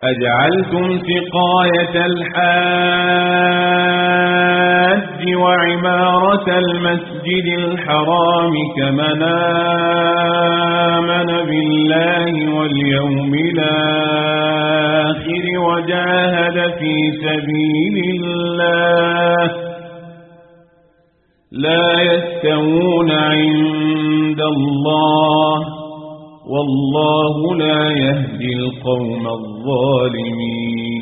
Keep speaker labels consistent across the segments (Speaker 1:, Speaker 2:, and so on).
Speaker 1: أجعلتم سقاية الحاج وعمارة المسجد الحرام كمن آمن بالله واليوم الآخر وجاهد في سبيل الله لا يستوون عند الله والله لا يهدي القوم الظالمين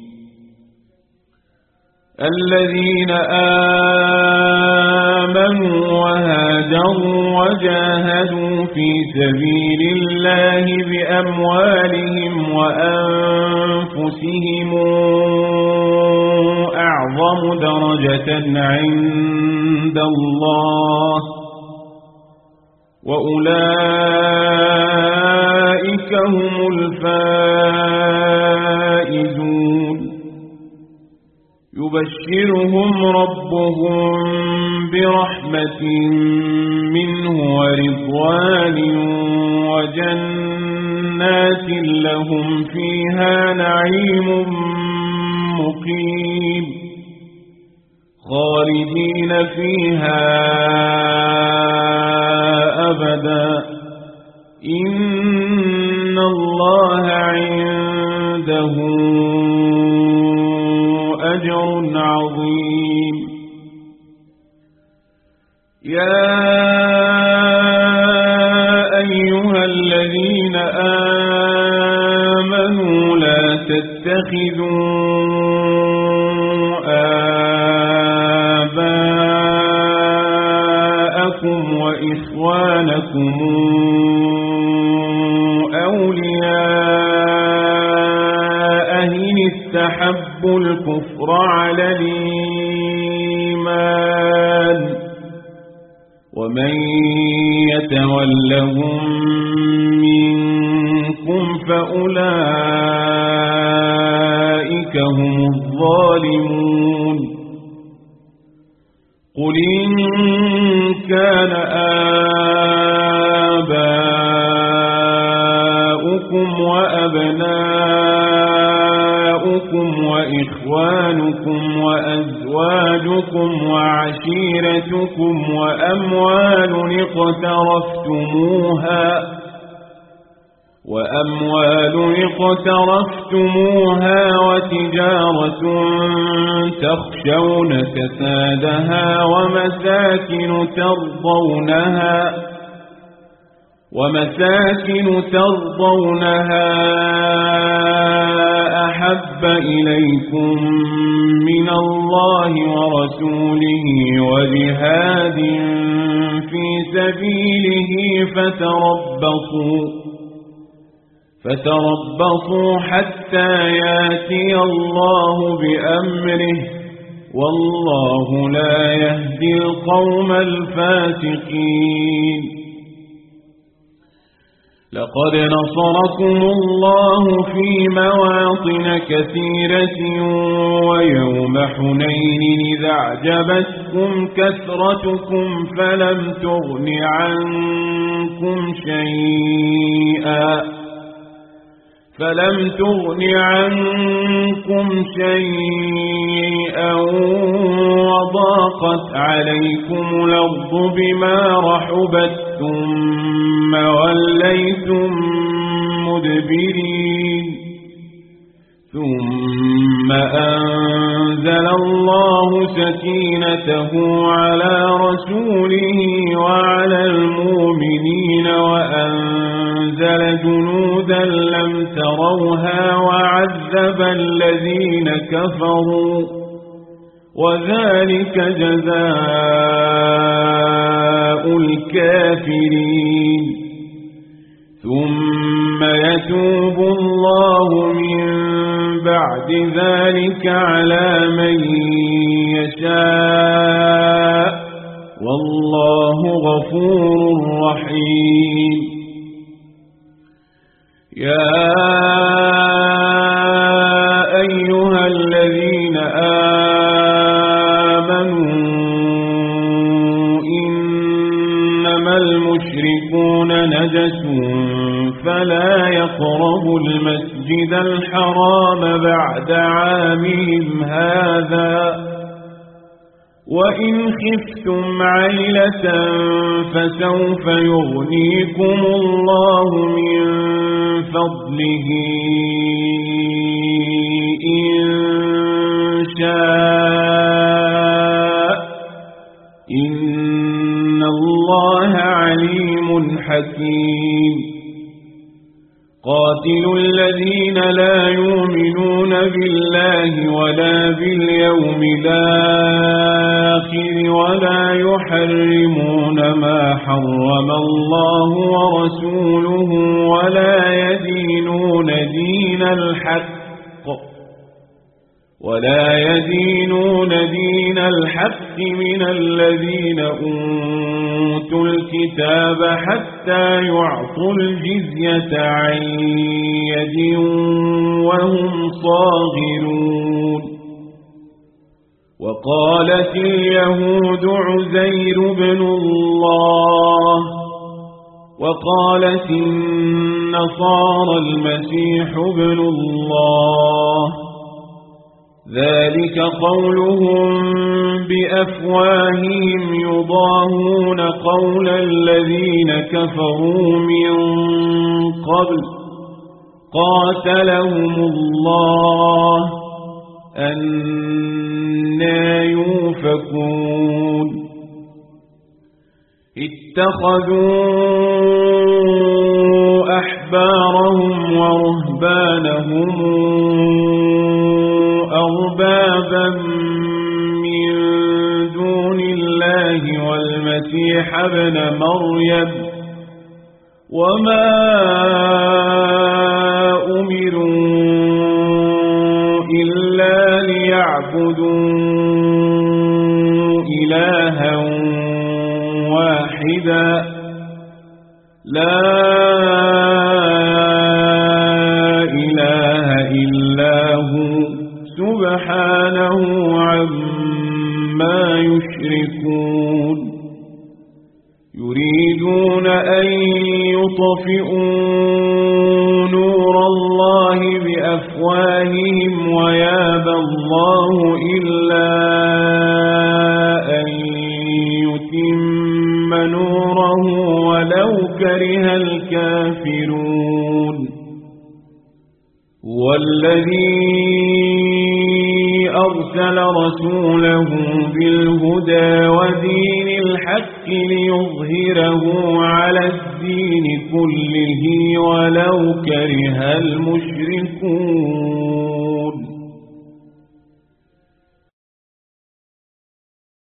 Speaker 1: الذين آمنوا وهاجروا وجاهدوا في سبيل الله بأموالهم وأنفسهم أعظم درجة عند الله وأولئك هم الفائزون يبشرهم ربهم برحمة منه ورضوان وجنات لهم فيها نعيم مقيم خالدين فيها أبدا إن الله عنده أجر عظيم يا أيها الذين آمنوا لا تتخذوا وإخوانكم أولياء إن استحبوا الكفر على الإيمان ومن يتولهم منكم فأولئك هم الظالمون قل إن كان آباؤكم وأبناؤكم وإخوانكم وأزواجكم وعشيرتكم وأموال اقترفتموها وتجارة تخشون كسادها ومساكن ترضونها أحب إليكم من الله ورسوله وجهاد في سبيله فتربصوا حتى ياتي الله بأمره والله لا يهدي القوم الفاسقين لقد نصركم الله في مواطن كثيرة ويوم حنين إذ أعجبتكم كثرتكم فلم تغن عنكم شيئا وضاقت عليكم الأرض بما رحبت ثم وليتم مدبرين ثم أنزل الله سكينته على رسوله وعلى المؤمنين وأنزل جنودا لم تروها وعذب الذين كفروا وذلك جزاء الكافرين ثم يتوب الله من بعد ذلك على من يشاء والله غفور رحيم يا أيها الذين آمنوا إنما المشركون نجس فلا يقربوا المسجد المسجد الحرام بعد عامهم هذا وإن خفتم عيلة فسوف يغنيكم الله من فضله إن شاء إن الله عليم حكيم قاتلوا الذين لا يؤمنون بالله ولا باليوم الآخر ولا يحرمون ما حرم الله ورسوله ولا يدينون دين الحق من الذين أوتوا الكتاب حتى يعطوا الجزية عن يد وهم صاغرون وقالت اليهود عزير بن الله وقالت النصارى المسيح ابن الله ذلك قولهم بأفواههم يضاهون قول الذين كفروا من قبل قاتلهم الله أنى يؤفكون اتخذوا أحبارهم ورهبانهم أربابا من دون الله والمسيح ابن مريم وما أمروا إلا ليعبدوا إلها واحدا لا إله إلا هو سبحانه عما يشركون يريدون أن يطفئوا نور الله بأفواههم ويابى الله إلا أن يتم نوره ولو كره الكافرون والذي أرسل رسوله بالهدى ودين الحق ليظهره على الدين كله ولو كره المشركون